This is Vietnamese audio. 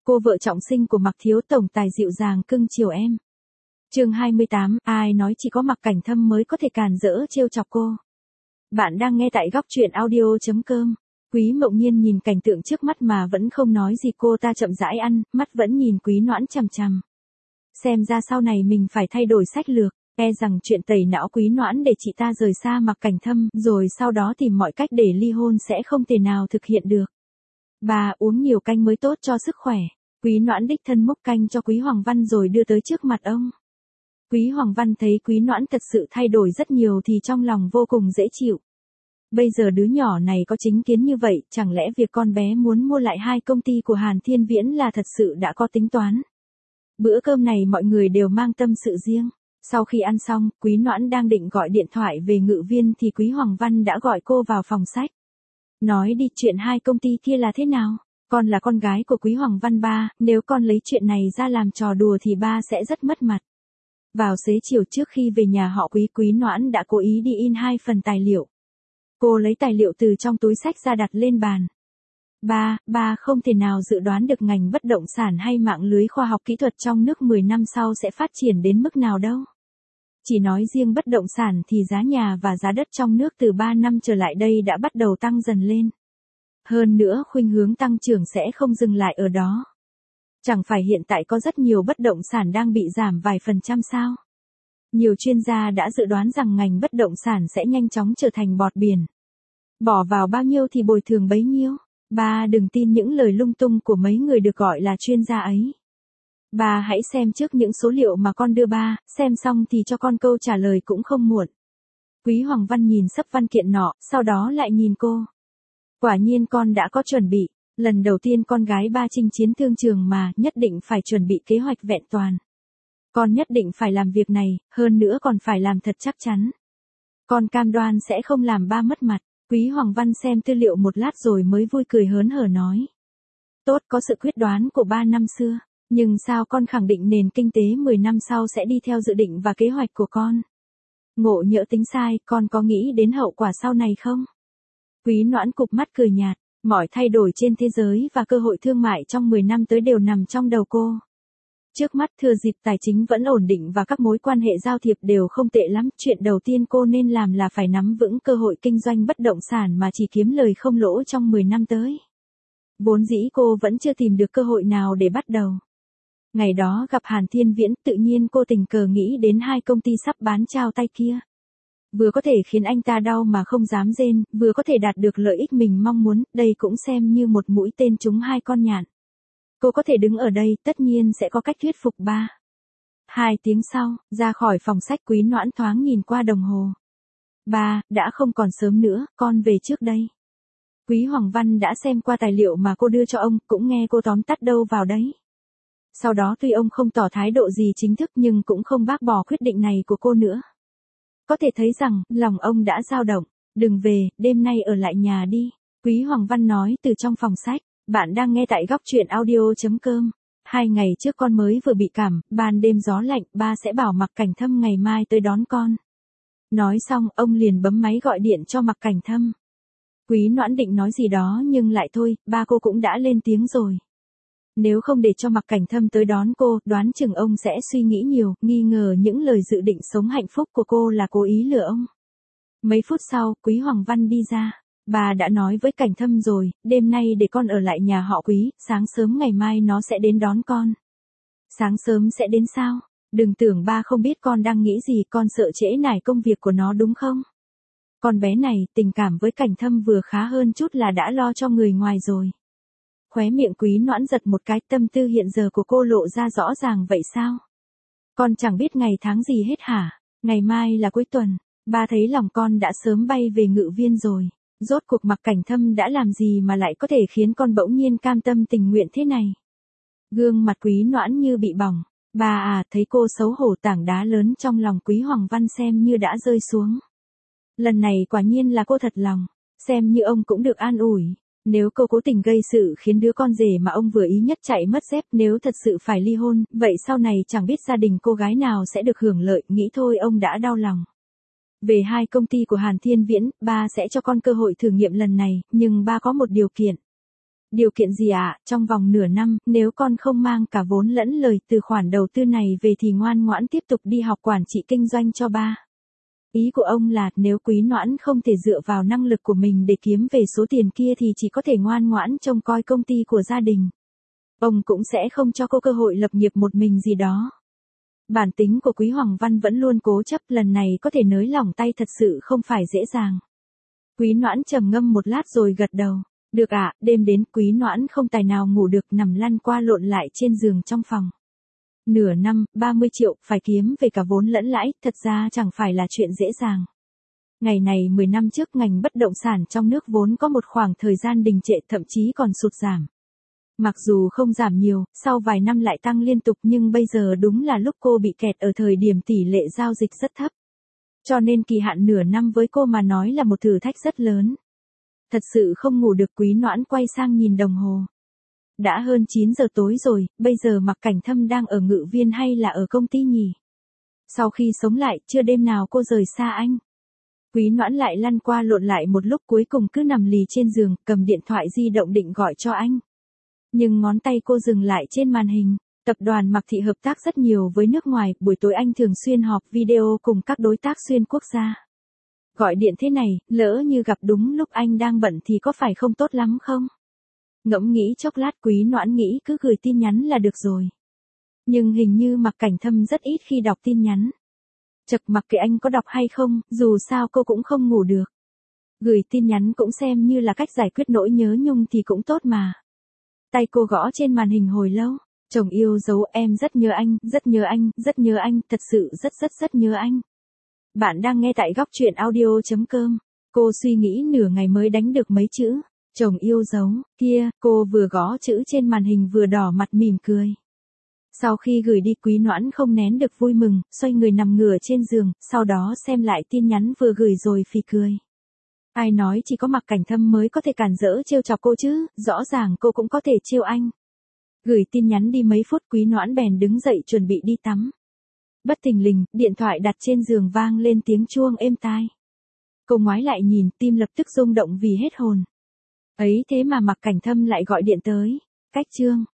cô vợ trọng sinh của Mạc Thiếu tổng tài dịu dàng cưng chiều em. Chương 28, ai nói chỉ có Mạc Cảnh Thâm mới có thể càn rỡ trêu chọc cô. Bạn đang nghe tại góc truyện audio.com. Quý Mộng Nhiên nhìn cảnh tượng trước mắt mà vẫn không nói gì, cô ta chậm rãi ăn, mắt vẫn nhìn Quý Noãn chằm chằm. Xem ra sau này mình phải thay đổi sách lược, e rằng chuyện tẩy não Quý Noãn để chị ta rời xa Mạc Cảnh Thâm, rồi sau đó tìm mọi cách để ly hôn sẽ không thể nào thực hiện được. Bà uống nhiều canh mới tốt cho sức khỏe. Quý Noãn đích thân múc canh cho Quý Hoàng Văn rồi đưa tới trước mặt ông. Quý Hoàng Văn thấy Quý Noãn thật sự thay đổi rất nhiều thì trong lòng vô cùng dễ chịu. Bây giờ đứa nhỏ này có chính kiến như vậy, chẳng lẽ việc con bé muốn mua lại 2 công ty của Hàn Thiên Viễn là thật sự đã có tính toán. Bữa cơm này mọi người đều mang tâm sự riêng. Sau khi ăn xong, Quý Noãn đang định gọi điện thoại về Ngự Viên thì Quý Hoàng Văn đã gọi cô vào phòng sách. Nói đi, chuyện 2 công ty kia là thế nào? Con là con gái của Quý Hoàng Văn ba, nếu con lấy chuyện này ra làm trò đùa thì ba sẽ rất mất mặt. Vào xế chiều trước khi về nhà họ Quý Noãn đã cố ý đi in 2 phần tài liệu. Cô lấy tài liệu từ trong túi sách ra đặt lên bàn. Ba không thể nào dự đoán được ngành bất động sản hay mạng lưới khoa học kỹ thuật trong nước 10 năm sau sẽ phát triển đến mức nào đâu. Chỉ nói riêng bất động sản thì giá nhà và giá đất trong nước từ 3 năm trở lại đây đã bắt đầu tăng dần lên. Hơn nữa khuynh hướng tăng trưởng sẽ không dừng lại ở đó. Chẳng phải hiện tại có rất nhiều bất động sản đang bị giảm vài phần trăm sao? Nhiều chuyên gia đã dự đoán rằng ngành bất động sản sẽ nhanh chóng trở thành bọt biển. Bỏ vào bao nhiêu thì bồi thường bấy nhiêu. Ba đừng tin những lời lung tung của mấy người được gọi là chuyên gia ấy. Ba hãy xem trước những số liệu mà con đưa ba, xem xong thì cho con câu trả lời cũng không muộn. Quý Hoàng Văn nhìn sấp văn kiện nọ, sau đó lại nhìn cô. Quả nhiên con đã có chuẩn bị, lần đầu tiên con gái ba chinh chiến thương trường mà, nhất định phải chuẩn bị kế hoạch vẹn toàn. Con nhất định phải làm việc này, hơn nữa còn phải làm thật chắc chắn. Con cam đoan sẽ không làm ba mất mặt. Quý Hoàng Văn xem tư liệu một lát rồi mới vui cười hớn hở nói. Tốt, có sự quyết đoán của 3 năm xưa, nhưng sao con khẳng định nền kinh tế 10 năm sau sẽ đi theo dự định và kế hoạch của con? Ngộ nhỡ tính sai, con có nghĩ đến hậu quả sau này không? Quý Noãn cụp mắt cười nhạt, mọi thay đổi trên thế giới và cơ hội thương mại trong 10 năm tới đều nằm trong đầu cô. Trước mắt thừa dịp tài chính vẫn ổn định và các mối quan hệ giao thiệp đều không tệ lắm, chuyện đầu tiên cô nên làm là phải nắm vững cơ hội kinh doanh bất động sản mà chỉ kiếm lời không lỗ trong 10 năm tới. Vốn dĩ cô vẫn chưa tìm được cơ hội nào để bắt đầu. Ngày đó gặp Hàn Thiên Viễn, tự nhiên cô tình cờ nghĩ đến 2 công ty sắp bán trao tay kia. Vừa có thể khiến anh ta đau mà không dám rên, vừa có thể đạt được lợi ích mình mong muốn, đây cũng xem như một mũi tên trúng 2 con nhạn. Cô có thể đứng ở đây, tất nhiên sẽ có cách thuyết phục ba. 2 tiếng sau, ra khỏi phòng sách Quý Noãn thoáng nhìn qua đồng hồ. Ba, đã không còn sớm nữa, con về trước đây. Quý Hoàng Văn đã xem qua tài liệu mà cô đưa cho ông, cũng nghe cô tóm tắt đâu vào đấy. Sau đó tuy ông không tỏ thái độ gì chính thức nhưng cũng không bác bỏ quyết định này của cô nữa. Có thể thấy rằng, lòng ông đã dao động. Đừng về, đêm nay ở lại nhà đi. Quý Hoàng Văn nói từ trong phòng sách. Bạn đang nghe tại góc truyện audio.com. 2 ngày trước con mới vừa bị cảm, ban đêm gió lạnh, ba sẽ bảo Mạc Cảnh Thâm ngày mai tới đón con. Nói xong, ông liền bấm máy gọi điện cho Mạc Cảnh Thâm. Quý Noãn định nói gì đó nhưng lại thôi, ba cô cũng đã lên tiếng rồi. Nếu không để cho Mạc Cảnh Thâm tới đón cô, đoán chừng ông sẽ suy nghĩ nhiều, nghi ngờ những lời dự định sống hạnh phúc của cô là cố ý lừa ông. Mấy phút sau, Quý Hoàng Văn đi ra. Bà đã nói với Cảnh Thâm rồi, đêm nay để con ở lại nhà họ Quý, sáng sớm ngày mai nó sẽ đến đón con. Sáng sớm sẽ đến sao? Đừng tưởng ba không biết con đang nghĩ gì, con sợ trễ nải công việc của nó đúng không? Con bé này, tình cảm với Cảnh Thâm vừa khá hơn chút là đã lo cho người ngoài rồi. Khóe miệng Quý Noãn giật một cái, tâm tư hiện giờ của cô lộ ra rõ ràng vậy sao? Con chẳng biết ngày tháng gì hết hả? Ngày mai là cuối tuần, ba thấy lòng con đã sớm bay về Ngự Viên rồi. Rốt cuộc Mạc Cảnh Thâm đã làm gì mà lại có thể khiến con bỗng nhiên cam tâm tình nguyện thế này? Gương mặt Quý Noãn như bị bỏng. Bà thấy cô xấu hổ, tảng đá lớn trong lòng Quý Hoàng Văn xem như đã rơi xuống. Lần này quả nhiên là cô thật lòng. Xem như ông cũng được an ủi. Nếu cô cố tình gây sự khiến đứa con rể mà ông vừa ý nhất chạy mất dép, nếu thật sự phải ly hôn, vậy sau này chẳng biết gia đình cô gái nào sẽ được hưởng lợi, nghĩ thôi ông đã đau lòng. Về 2 công ty của Hàn Thiên Viễn, ba sẽ cho con cơ hội thử nghiệm lần này, nhưng ba có một điều kiện. Điều kiện gì ạ? Trong vòng nửa năm, nếu con không mang cả vốn lẫn lời từ khoản đầu tư này về thì ngoan ngoãn tiếp tục đi học quản trị kinh doanh cho ba. Ý của ông là nếu Quý Noãn không thể dựa vào năng lực của mình để kiếm về số tiền kia thì chỉ có thể ngoan ngoãn trông coi công ty của gia đình. Ông cũng sẽ không cho cô cơ hội lập nghiệp một mình gì đó. Bản tính của Quý Hoàng Văn vẫn luôn cố chấp, lần này có thể nới lỏng tay thật sự không phải dễ dàng. Quý Noãn trầm ngâm một lát rồi gật đầu. Được ạ, đêm đến Quý Noãn không tài nào ngủ được, nằm lăn qua lộn lại trên giường trong phòng. Nửa năm, 30 triệu, phải kiếm về cả vốn lẫn lãi, thật ra chẳng phải là chuyện dễ dàng. Ngày này 10 năm trước ngành bất động sản trong nước vốn có một khoảng thời gian đình trệ, thậm chí còn sụt giảm. Mặc dù không giảm nhiều, sau vài năm lại tăng liên tục, nhưng bây giờ đúng là lúc cô bị kẹt ở thời điểm tỷ lệ giao dịch rất thấp. Cho nên kỳ hạn nửa năm với cô mà nói là một thử thách rất lớn. Thật sự không ngủ được, Quý Noãn quay sang nhìn đồng hồ. Đã hơn 9 giờ tối rồi, bây giờ Mạc Cảnh Thâm đang ở Ngự Viên hay là ở công ty nhỉ? Sau khi sống lại, chưa đêm nào cô rời xa anh. Quý Noãn lại lăn qua lộn lại một lúc, cuối cùng cứ nằm lì trên giường, cầm điện thoại di động định gọi cho anh. Nhưng ngón tay cô dừng lại trên màn hình. Tập đoàn Mạc Thị hợp tác rất nhiều với nước ngoài, buổi tối anh thường xuyên họp video cùng các đối tác xuyên quốc gia. Gọi điện thế này, lỡ như gặp đúng lúc anh đang bận thì có phải không tốt lắm không? Ngẫm nghĩ chốc lát, Quý Noãn nghĩ cứ gửi tin nhắn là được rồi. Nhưng hình như Mạc Cảnh Thâm rất ít khi đọc tin nhắn. Chật, mặc kệ anh có đọc hay không, dù sao cô cũng không ngủ được. Gửi tin nhắn cũng xem như là cách giải quyết nỗi nhớ nhung thì cũng tốt mà. Tay cô gõ trên màn hình hồi lâu. Chồng yêu dấu, em rất nhớ anh, rất nhớ anh, rất nhớ anh, thật sự rất nhớ anh. Bạn đang nghe tại góc truyện audio.com. Cô suy nghĩ nửa ngày mới đánh được mấy chữ. Chồng yêu dấu, kia, cô vừa gõ chữ trên màn hình vừa đỏ mặt mỉm cười. Sau khi gửi đi, Quý Noãn không nén được vui mừng, xoay người nằm ngửa trên giường, sau đó xem lại tin nhắn vừa gửi rồi phì cười. Ai nói chỉ có Mạc Cảnh Thâm mới có thể cản rỡ trêu chọc cô chứ, rõ ràng cô cũng có thể trêu anh. Gửi tin nhắn đi mấy phút, Quý Noãn bèn đứng dậy chuẩn bị đi tắm. Bất thình lình, điện thoại đặt trên giường vang lên tiếng chuông êm tai. Cô ngoái lại nhìn, tim lập tức rung động vì hết hồn. Ấy thế mà Mạc Cảnh Thâm lại gọi điện tới. Cách chương